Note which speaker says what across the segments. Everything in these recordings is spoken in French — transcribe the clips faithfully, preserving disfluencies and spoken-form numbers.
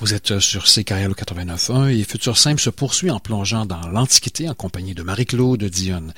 Speaker 1: Vous êtes sur C K L O quatre-vingt-neuf point un et Futur Simple se poursuit en plongeant dans l'Antiquité en compagnie de Marie-Claude Dionne.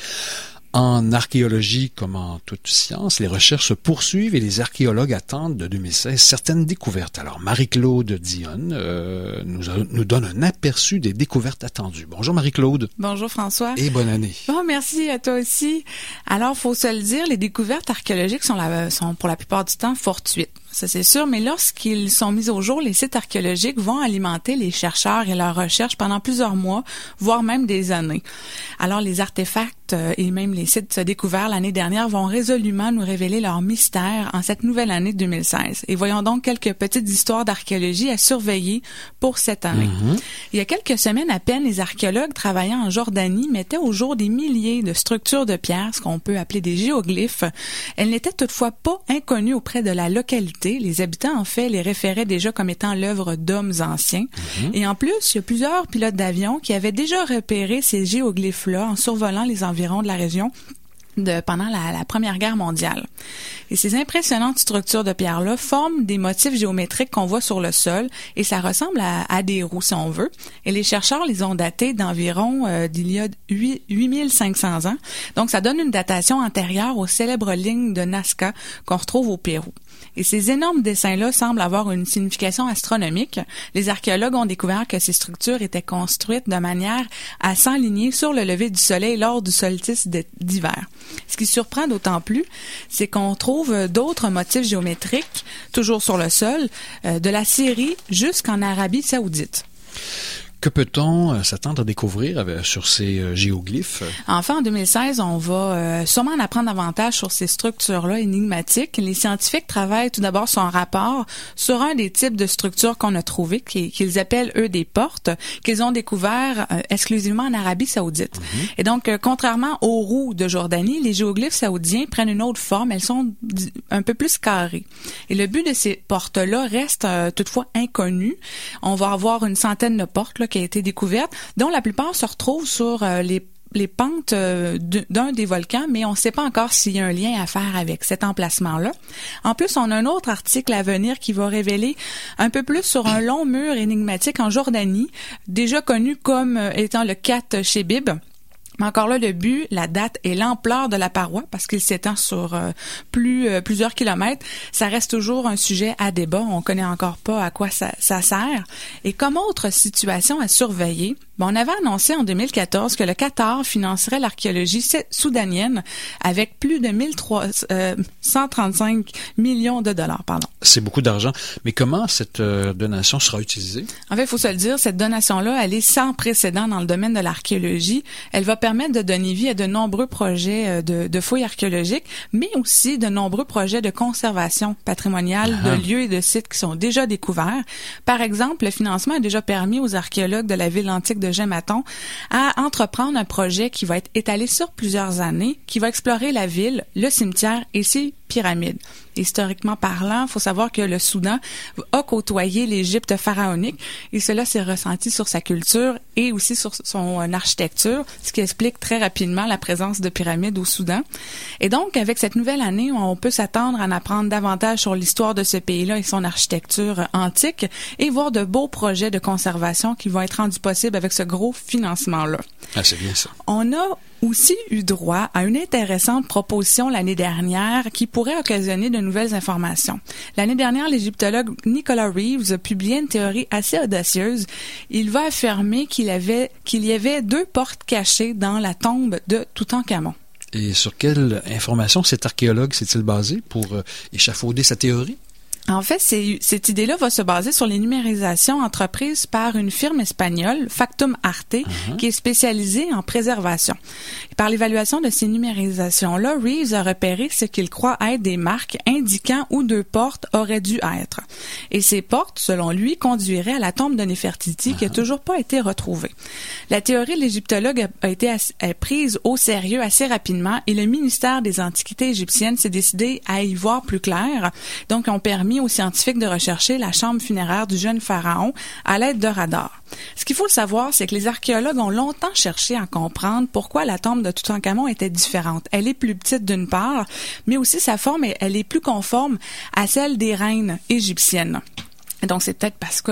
Speaker 1: En archéologie, comme en toute science, les recherches se poursuivent et les archéologues attendent de deux mille seize certaines découvertes. Alors, Marie-Claude Dionne euh, nous, a, nous donne un aperçu des découvertes attendues. Bonjour Marie-Claude.
Speaker 2: Bonjour François.
Speaker 1: Et bonne année.
Speaker 2: Bon, merci à toi aussi. Alors, faut se le dire, les découvertes archéologiques sont, la, sont pour la plupart du temps fortuites. Ça, c'est sûr, mais lorsqu'ils sont mis au jour, les sites archéologiques vont alimenter les chercheurs et leurs recherches pendant plusieurs mois, voire même des années. Alors, les artefacts et même les sites découverts l'année dernière vont résolument nous révéler leur mystère en cette nouvelle année deux mille seize. Et voyons donc quelques petites histoires d'archéologie à surveiller pour cette année. Mm-hmm. Il y a quelques semaines à peine, les archéologues travaillant en Jordanie mettaient au jour des milliers de structures de pierre, ce qu'on peut appeler des géoglyphes. Elles n'étaient toutefois pas inconnues auprès de la localité. Les habitants, en fait, les référaient déjà comme étant l'œuvre d'hommes anciens. Mm-hmm. Et en plus, il y a plusieurs pilotes d'avion qui avaient déjà repéré ces géoglyphes-là en survolant les environs de la région de pendant la, la Première Guerre mondiale. Et ces impressionnantes structures de pierre-là forment des motifs géométriques qu'on voit sur le sol et ça ressemble à, à des roues, si on veut. Et les chercheurs les ont datés d'environ euh, d'il y a huit mille cinq cents ans. Donc, ça donne une datation antérieure aux célèbres lignes de Nazca qu'on retrouve au Pérou. Et ces énormes dessins-là semblent avoir une signification astronomique. Les archéologues ont découvert que ces structures étaient construites de manière à s'enligner sur le lever du soleil lors du solstice d'hiver. Ce qui surprend d'autant plus, c'est qu'on trouve d'autres motifs géométriques, toujours sur le sol, euh, de la Syrie jusqu'en Arabie saoudite.
Speaker 1: Que peut-on s'attendre à découvrir sur ces géoglyphes?
Speaker 2: Enfin, en deux mille seize, on va euh, sûrement en apprendre davantage sur ces structures-là énigmatiques. Les scientifiques travaillent tout d'abord sur un rapport sur un des types de structures qu'on a trouvées, qu'ils appellent, eux, des portes, qu'ils ont découvert euh, exclusivement en Arabie saoudite. Mm-hmm. Et donc, euh, contrairement aux roues de Jordanie, les géoglyphes saoudiens prennent une autre forme. Elles sont un peu plus carrées. Et le but de ces portes-là reste euh, toutefois inconnu. On va avoir une centaine de portes là, qui a été découverte, dont la plupart se retrouvent sur euh, les les pentes euh, d'un des volcans, mais on ne sait pas encore s'il y a un lien à faire avec cet emplacement-là. En plus, on a un autre article à venir qui va révéler un peu plus sur un long mur énigmatique en Jordanie, déjà connu comme euh, étant le Khat Shebib. Mais encore là, le but, la date et l'ampleur de la paroi, parce qu'il s'étend sur euh, plus euh, plusieurs kilomètres, ça reste toujours un sujet à débat. On connaît encore pas à quoi ça, ça sert. Et comme autre situation à surveiller, bon, on avait annoncé en deux mille quatorze que le Qatar financerait l'archéologie soudanienne avec plus de mille trois cent trente-cinq millions de dollars. Pardon.
Speaker 1: C'est beaucoup d'argent. Mais comment cette euh, donation sera utilisée?
Speaker 2: En fait, il faut se le dire, cette donation-là, elle est sans précédent dans le domaine de l'archéologie. Elle va permettre de donner vie à de nombreux projets de, de fouilles archéologiques, mais aussi de nombreux projets de conservation patrimoniale ah. de lieux et de sites qui sont déjà découverts. Par exemple, le financement a déjà permis aux archéologues de la ville antique de Gématon à entreprendre un projet qui va être étalé sur plusieurs années, qui va explorer la ville, le cimetière et ses pyramides. Historiquement parlant, il faut savoir que le Soudan a côtoyé l'Égypte pharaonique et cela s'est ressenti sur sa culture et aussi sur son architecture, ce qui explique très rapidement la présence de pyramides au Soudan. Et donc, avec cette nouvelle année, on peut s'attendre à en apprendre davantage sur l'histoire de ce pays-là et son architecture antique et voir de beaux projets de conservation qui vont être rendus possibles avec ce gros financement-là.
Speaker 1: Ah, c'est bien ça.
Speaker 2: On a aussi eu droit à une intéressante proposition l'année dernière qui pourrait occasionner de nouvelles informations. L'année dernière, l'égyptologue Nicolas Reeves a publié une théorie assez audacieuse. Il va affirmer qu'il avait, qu'il y avait deux portes cachées dans la tombe de Toutankhamon.
Speaker 1: Et sur quelle information cet archéologue s'est-il basé pour euh, échafauder sa théorie?
Speaker 2: En fait, c'est, cette idée-là va se baser sur les numérisations entreprises par une firme espagnole, Factum Arte, uh-huh. qui est spécialisée en préservation. Et par l'évaluation de ces numérisations-là, Reeves a repéré ce qu'il croit être des marques indiquant où deux portes auraient dû être. Et ces portes, selon lui, conduiraient à la tombe de Néfertiti uh-huh. qui n'a toujours pas été retrouvée. La théorie de l'égyptologue a, a été as, a prise au sérieux assez rapidement et le ministère des Antiquités égyptiennes s'est décidé à y voir plus clair. Donc, ils ont permis aux scientifiques de rechercher la chambre funéraire du jeune pharaon à l'aide de radars. Ce qu'il faut savoir, c'est que les archéologues ont longtemps cherché à comprendre pourquoi la tombe de Toutankhamon était différente. Elle est plus petite d'une part, mais aussi sa forme, elle est plus conforme à celle des reines égyptiennes. Et donc, c'est peut-être parce que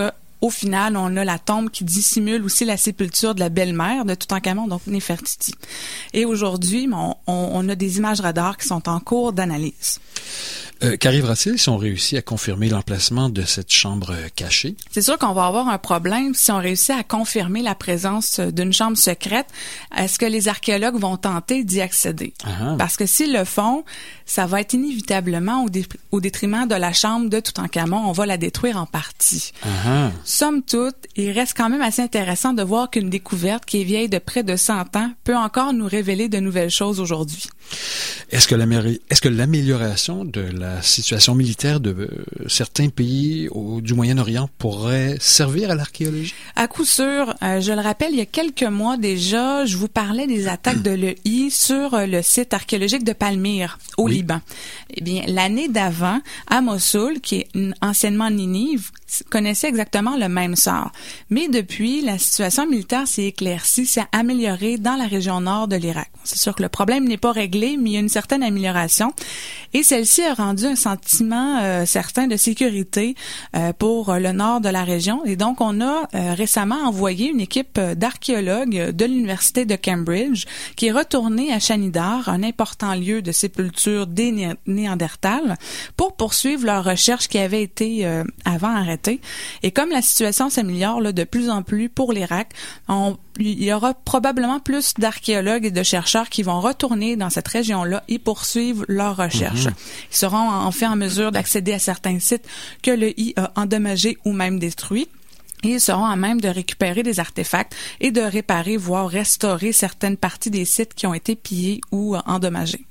Speaker 2: au final, on a la tombe qui dissimule aussi la sépulture de la belle-mère de Toutankhamon, donc Néfertiti. Et aujourd'hui, on, on, on a des images radars qui sont en cours d'analyse.
Speaker 1: Euh, qu'arrivera-t-il si on réussit à confirmer l'emplacement de cette chambre cachée?
Speaker 2: C'est sûr qu'on va avoir un problème si on réussit à confirmer la présence d'une chambre secrète. Est-ce que les archéologues vont tenter d'y accéder? Uh-huh. Parce que s'ils le font, ça va être inévitablement au, dé- au détriment de la chambre de Toutankhamon. On va la détruire en partie. Uh-huh. Somme toute, il reste quand même assez intéressant de voir qu'une découverte qui est vieille de près de cent ans peut encore nous révéler de nouvelles choses aujourd'hui.
Speaker 1: Est-ce que, l'amé- est-ce que l'amélioration de la situation militaire de euh, certains pays au, du Moyen-Orient pourrait servir à l'archéologie?
Speaker 2: À coup sûr. Euh, je le rappelle, il y a quelques mois déjà, je vous parlais des attaques de l'E I sur euh, le site archéologique de Palmyre, au oui. Liban. Eh bien, l'année d'avant, à Mossoul, qui est anciennement Ninive, connaissait exactement le même sort. Mais depuis, la situation militaire s'est éclaircie, s'est améliorée dans la région nord de l'Irak. C'est sûr que le problème n'est pas réglé, mais il y a une certaine amélioration. Et celle-ci a rendu un sentiment euh, certain de sécurité euh, pour euh, le nord de la région. Et donc, on a euh, récemment envoyé une équipe d'archéologues de l'Université de Cambridge qui est retournée à Shanidar, un important lieu de sépulture des Né- Néandertals, pour poursuivre leurs recherches qui avaient été euh, avant arrêtées. Et comme la situation s'améliore là, de plus en plus pour l'Irak, on, il y aura probablement plus d'archéologues et de chercheurs qui vont retourner dans cette région-là et poursuivre leurs recherches. Mmh. Ils seront en fait en mesure d'accéder à certains sites que l'E I a endommagés ou même détruits. Et ils seront à même de récupérer des artefacts et de réparer, voire restaurer certaines parties des sites qui ont été pillés ou endommagés.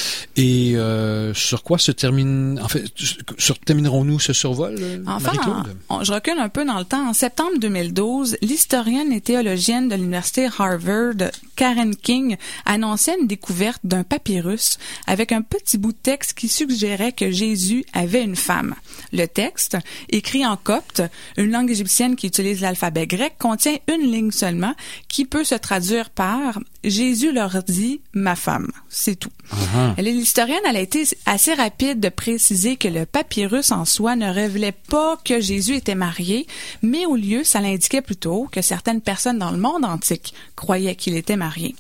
Speaker 1: Et euh, sur quoi se termine, en fait, sur terminerons-nous ce survol,
Speaker 2: enfin,
Speaker 1: Marie-Claude?
Speaker 2: En, je recule un peu dans le temps. En septembre deux mille douze, l'historienne et théologienne de l'université Harvard, Karen King, annonçait une découverte d'un papyrus avec un petit bout de texte qui suggérait que Jésus avait une femme. Le texte, écrit en copte, une langue égyptienne qui utilise l'alphabet grec, contient une ligne seulement qui peut se traduire par « Jésus leur dit « ma femme ». C'est tout. Uh-huh. L'historienne, elle a été assez rapide de préciser que le papyrus en soi ne révélait pas que Jésus était marié, mais au lieu, ça l'indiquait plutôt que certaines personnes dans le monde antique croyaient qu'il était marié.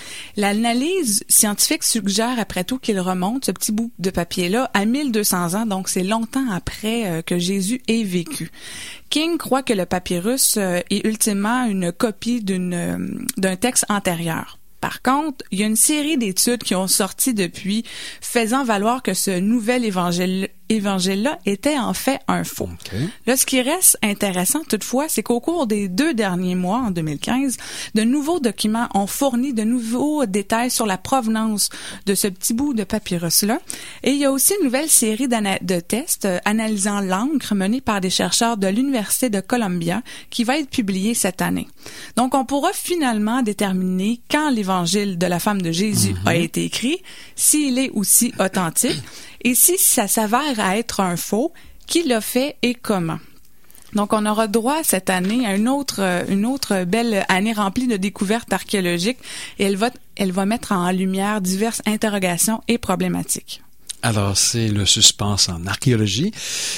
Speaker 2: L'analyse scientifique suggère après tout qu'il remonte, ce petit bout de papier-là, à mille deux cents ans, donc c'est longtemps après euh, que Jésus ait vécu. King croit que le papyrus euh, est ultimement une copie d'une, euh, d'un texte antérieur. Par contre, il y a une série d'études qui ont sorti depuis, faisant valoir que ce nouvel évangile évangile-là était en fait un faux. Okay. Là, ce qui reste intéressant toutefois, c'est qu'au cours des deux derniers mois, en deux mille quinze, de nouveaux documents ont fourni de nouveaux détails sur la provenance de ce petit bout de papyrus-là. Et il y a aussi une nouvelle série de tests euh, analysant l'encre menée par des chercheurs de l'Université de Columbia qui va être publiée cette année. Donc, on pourra finalement déterminer quand l'évangile de la femme de Jésus mm-hmm. a été écrit, s'il est aussi authentique, et si ça s'avère à être un faux, qui l'a fait et comment. Donc, on aura droit cette année à une autre, une autre belle année remplie de découvertes archéologiques et elle va, elle va mettre en lumière diverses interrogations et problématiques.
Speaker 1: Alors, c'est le suspense en archéologie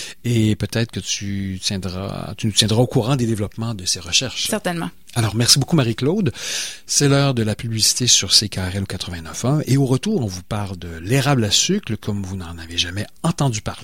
Speaker 1: et peut-être que tu tiendras, tu nous tiendras au courant des développements de ces recherches.
Speaker 2: Certainement.
Speaker 1: Alors, merci beaucoup Marie-Claude. C'est l'heure de la publicité sur C K R L au quatre-vingt-neuf point un et au retour, on vous parle de l'érable à sucre comme vous n'en avez jamais entendu parler.